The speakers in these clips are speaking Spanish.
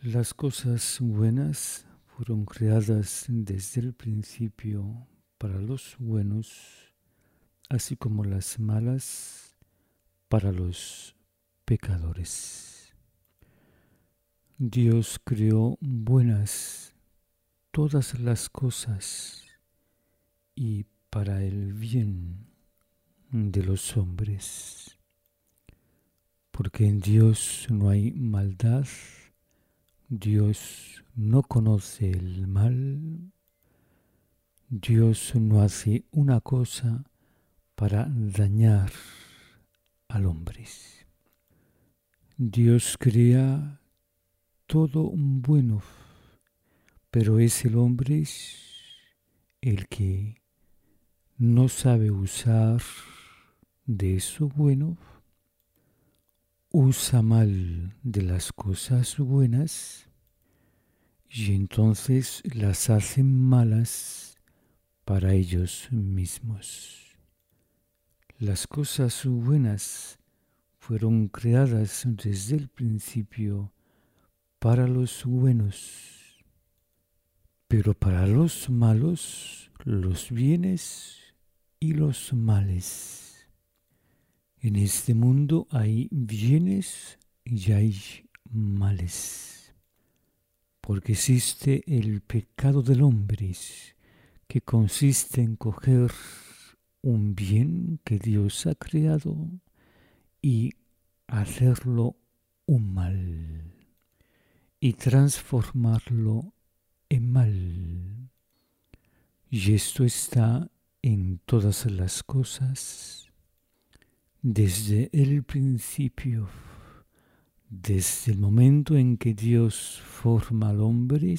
Las cosas buenas fueron creadas desde el principio para los buenos, así como las malas para los pecadores. Dios creó buenas todas las cosas y para el bien de los hombres, porque en Dios no hay maldad. Dios no conoce el mal. Dios no hace una cosa para dañar al hombre. Dios crea todo bueno, pero es el hombre el que no sabe usar de eso bueno, usa mal de las cosas buenas y entonces las hacen malas para ellos mismos. Las cosas buenas fueron creadas desde el principio para los buenos, pero para los malos, los bienes y los males. En este mundo hay bienes y hay males, porque existe el pecado del hombre, que consiste en coger un bien que Dios ha creado y hacerlo un mal y transformarlo en mal. Y esto está en todas las cosas desde el principio, desde el momento en que Dios forma al hombre,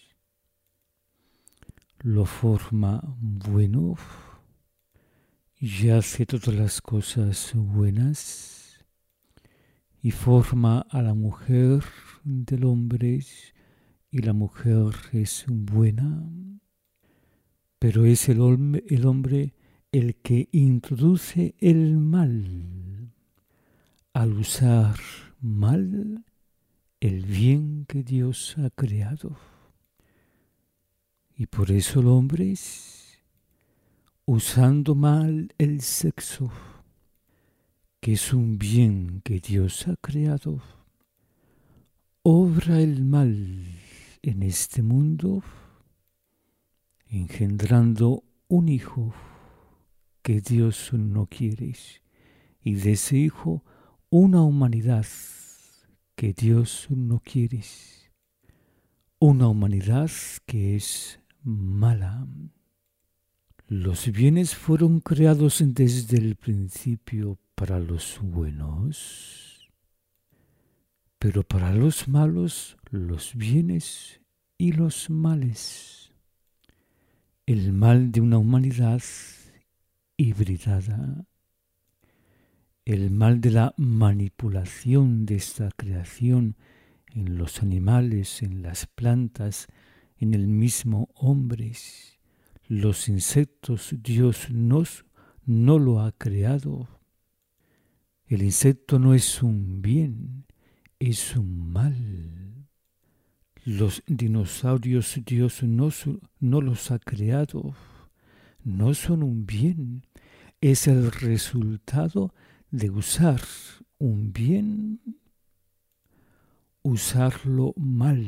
lo forma bueno y hace todas las cosas buenas y forma a la mujer del hombre y la mujer es buena, pero es el hombre el que introduce el mal al usar mal el bien que Dios ha creado. Y por eso el hombre, usando mal el sexo, que es un bien que Dios ha creado, obra el mal en este mundo, engendrando un hijo que Dios no quiere, y de ese hijo una humanidad que Dios no quiere, una humanidad que es mala. Los bienes fueron creados desde el principio para los buenos, pero para los malos, los bienes y los males. El mal de una humanidad hibridada, el mal de la manipulación de esta creación en los animales, en las plantas, en el mismo hombre. Los insectos Dios no lo ha creado. El insecto no es un bien, es un mal. Los dinosaurios Dios no los ha creado, no son un bien. Es el resultado de usar un bien, usarlo mal,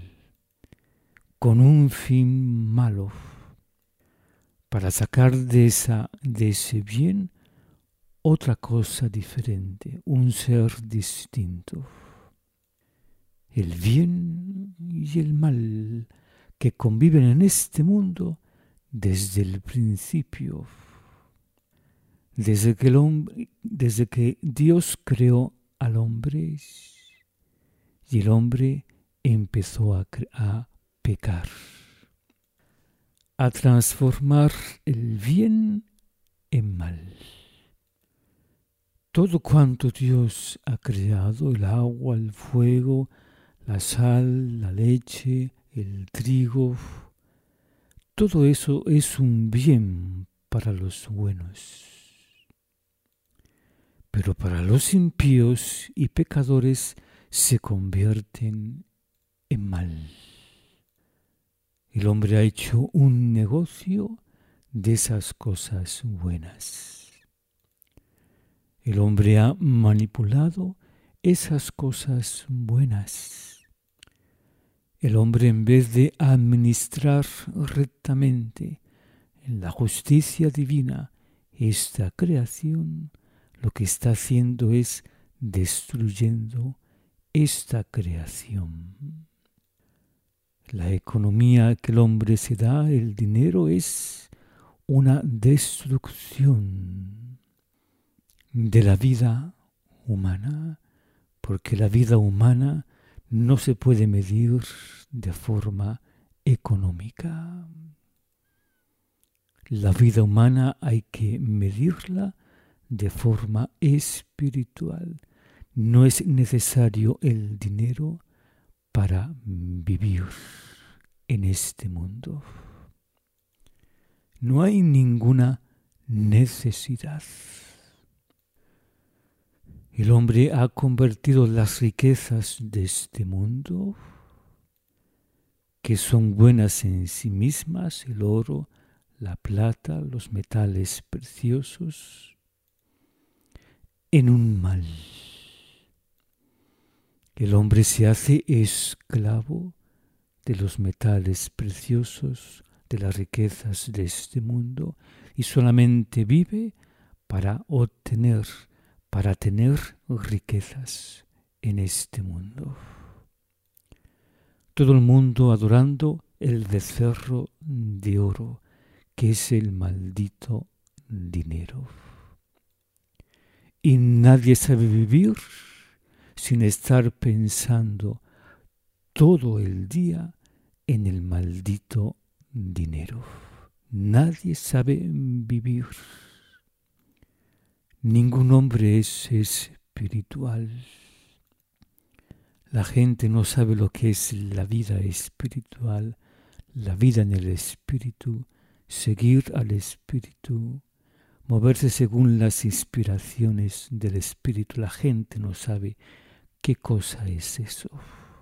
con un fin malo, para sacar de ese bien otra cosa diferente, un ser distinto. El bien y el mal que conviven en este mundo desde el principio, desde que Dios creó al hombre y el hombre empezó a pecar, a transformar el bien en mal. Todo cuanto Dios ha creado, el agua, el fuego, la sal, la leche, el trigo, todo eso es un bien para los buenos. Pero para los impíos y pecadores se convierten en mal. El hombre ha hecho un negocio de esas cosas buenas. El hombre ha manipulado esas cosas buenas. El hombre, en vez de administrar rectamente en la justicia divina esta creación, lo que está haciendo es destruyendo esta creación. La economía que el hombre se da, el dinero, es una destrucción de la vida humana, porque la vida humana no se puede medir de forma económica. La vida humana hay que medirla de forma espiritual. No es necesario el dinero para vivir en este mundo. No hay ninguna necesidad. El hombre ha convertido las riquezas de este mundo, que son buenas en sí mismas, el oro, la plata, los metales preciosos, en un mal. El hombre se hace esclavo de los metales preciosos, de las riquezas de este mundo, y solamente vive para tener riquezas en este mundo. Todo el mundo adorando el becerro de oro, que es el maldito dinero. Y nadie sabe vivir sin estar pensando todo el día en el maldito dinero. Nadie sabe vivir. Ningún hombre es espiritual. La gente no sabe lo que es la vida espiritual, la vida en el espíritu, seguir al espíritu, moverse según las inspiraciones del espíritu. La gente no sabe qué cosa es eso.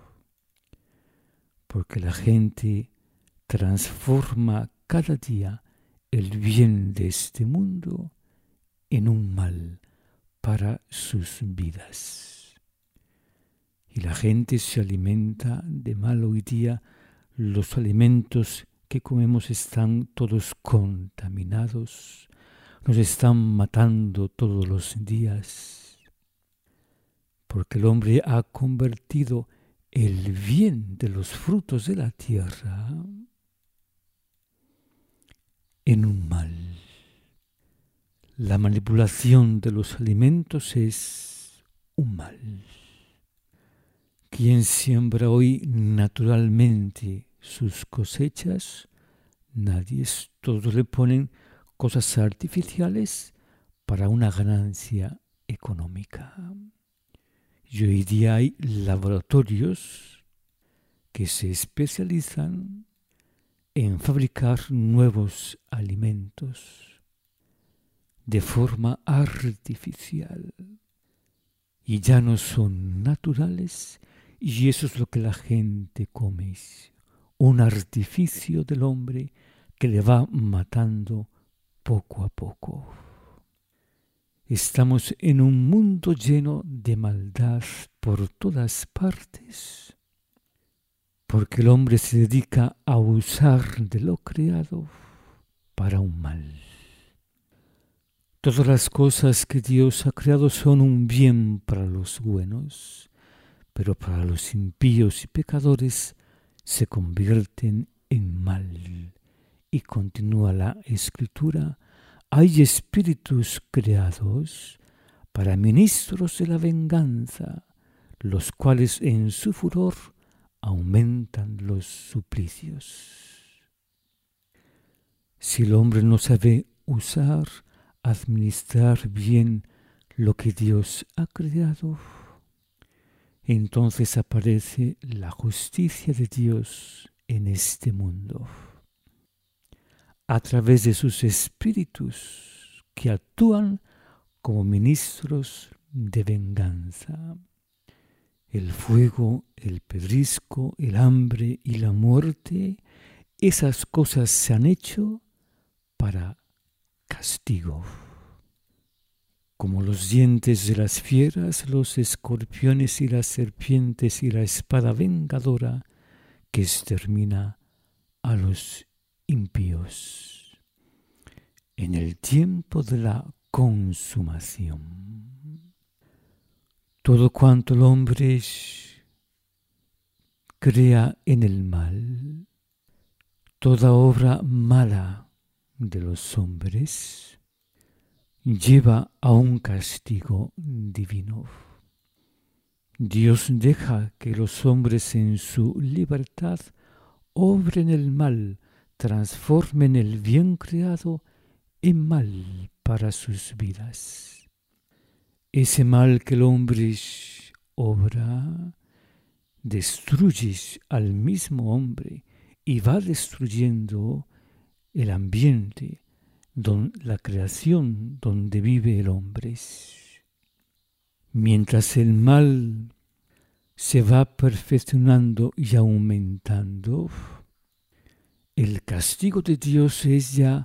Porque la gente transforma cada día el bien de este mundo en un mal para sus vidas. Y la gente se alimenta de mal hoy día. Los alimentos que comemos están todos contaminados, nos están matando todos los días, porque el hombre ha convertido el bien de los frutos de la tierra en un mal. La manipulación de los alimentos es un mal. Quien siembra hoy naturalmente sus cosechas, nadie, todos le ponen cosas artificiales para una ganancia económica. Y hoy día hay laboratorios que se especializan en fabricar nuevos alimentos de forma artificial y ya no son naturales, y eso es lo que la gente come, un artificio del hombre que le va matando poco a poco. Estamos en un mundo lleno de maldad por todas partes, porque el hombre se dedica a usar de lo creado para un mal. Todas las cosas que Dios ha creado son un bien para los buenos, pero para los impíos y pecadores se convierten en mal. Y continúa la Escritura: hay espíritus creados para ministros de la venganza, los cuales en su furor aumentan los suplicios. Si el hombre no sabe administrar bien lo que Dios ha creado, entonces aparece la justicia de Dios en este mundo, a través de sus espíritus que actúan como ministros de venganza. El fuego, el pedrisco, el hambre y la muerte, esas cosas se han hecho para castigo. Como los dientes de las fieras, los escorpiones y las serpientes y la espada vengadora que extermina a los impíos. En el tiempo de la consumación. Todo cuanto el hombre crea en el mal, toda obra mala de los hombres, lleva a un castigo divino. Dios deja que los hombres en su libertad obren el mal, transformen el bien creado en mal para sus vidas. Ese mal que el hombre obra destruye al mismo hombre y va destruyendo el ambiente, la creación donde vive el hombre. Mientras el mal se va perfeccionando y aumentando, el castigo de Dios es ya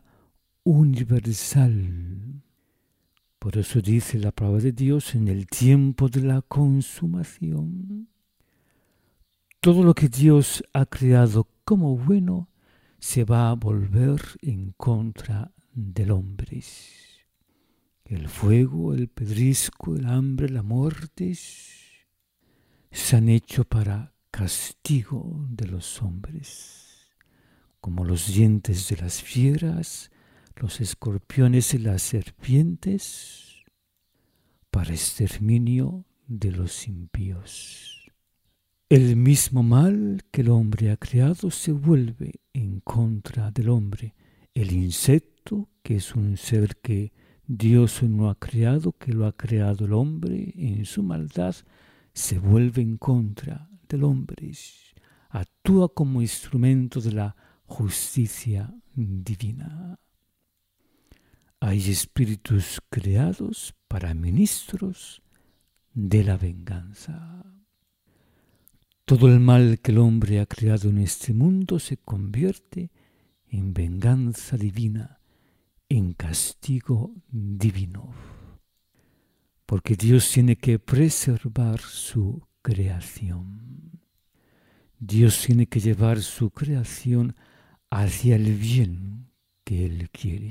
universal. Por eso dice la palabra de Dios, en el tiempo de la consumación, todo lo que Dios ha creado como bueno se va a volver en contra del hombre. El fuego, el pedrisco, el hambre, la muerte se han hecho para castigo de los hombres, como los dientes de las fieras, los escorpiones y las serpientes, para exterminio de los impíos. El mismo mal que el hombre ha creado se vuelve en contra del hombre. El insecto, que es un ser que Dios no ha creado, que lo ha creado el hombre en su maldad, se vuelve en contra del hombre. Actúa como instrumento de la justicia divina. Hay espíritus creados para ministros de la venganza. Todo el mal que el hombre ha creado en este mundo se convierte en venganza divina, en castigo divino. Porque Dios tiene que preservar su creación. Dios tiene que llevar su creación hacia el bien que Él quiere,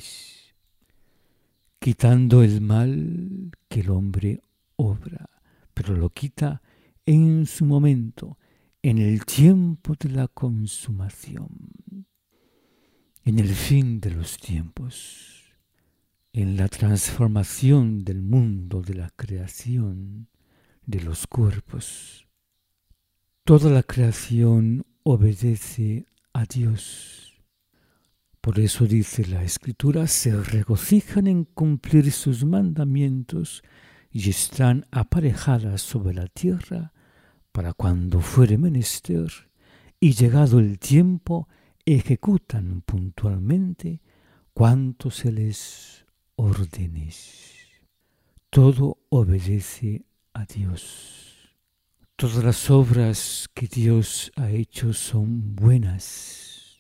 quitando el mal que el hombre obra, pero lo quita en su momento, en el tiempo de la consumación, en el fin de los tiempos, en la transformación del mundo, de la creación, de los cuerpos. Toda la creación obedece a Dios. Por eso dice la Escritura, se regocijan en cumplir sus mandamientos y están aparejadas sobre la tierra para cuando fuere menester, y llegado el tiempo, ejecutan puntualmente cuanto se les ordene. Todo obedece a Dios. Todas las obras que Dios ha hecho son buenas,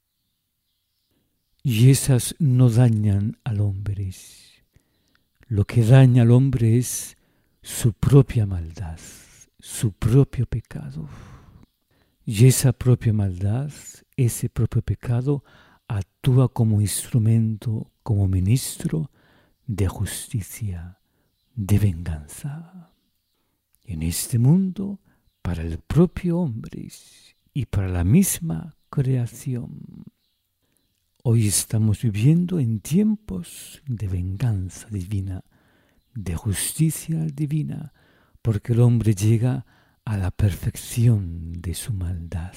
y esas no dañan al hombre. Lo que daña al hombre es su propia maldad, su propio pecado. Y esa propia maldad, ese propio pecado, actúa como instrumento, como ministro de justicia, de venganza. En este mundo, para el propio hombre y para la misma creación. Hoy estamos viviendo en tiempos de venganza divina, de justicia divina, porque el hombre llega a la perfección de su maldad,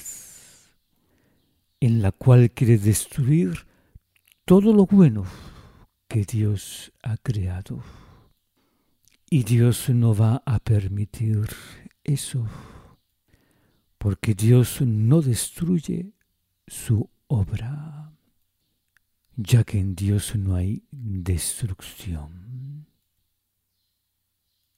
en la cual quiere destruir todo lo bueno que Dios ha creado. Y Dios no va a permitir eso, porque Dios no destruye su obra, ya que en Dios no hay destrucción.